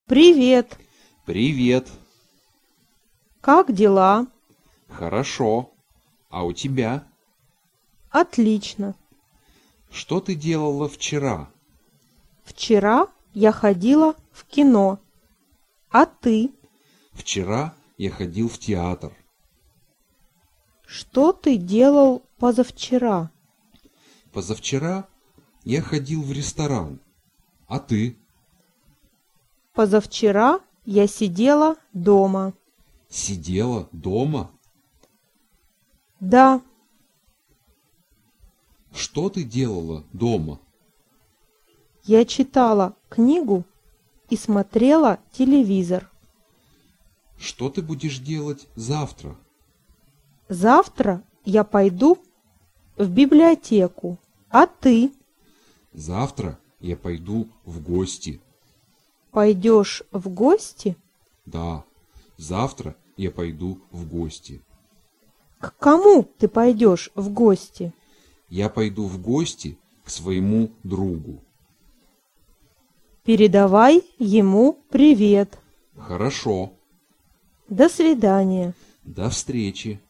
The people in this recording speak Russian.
Привет! Привет! Как дела? Хорошо. А у тебя? Отлично. Что ты делала вчера? Вчера я ходила в кино. А ты? Вчера я ходил в театр. Что ты делал позавчера? Позавчера я ходил в ресторан. А ты? Позавчера я сидела дома. Сидела дома? Да, Что ты делала дома? я читала книгу и смотрела телевизор. Что ты будешь делать завтра? Завтра я пойду в библиотеку. А ты? Завтра я пойду в гости. Пойдешь в гости? Да, завтра я пойду в гости. К кому ты пойдешь в гости? Я пойду в гости к своему другу. Передавай ему привет. Хорошо. До свидания. До встречи.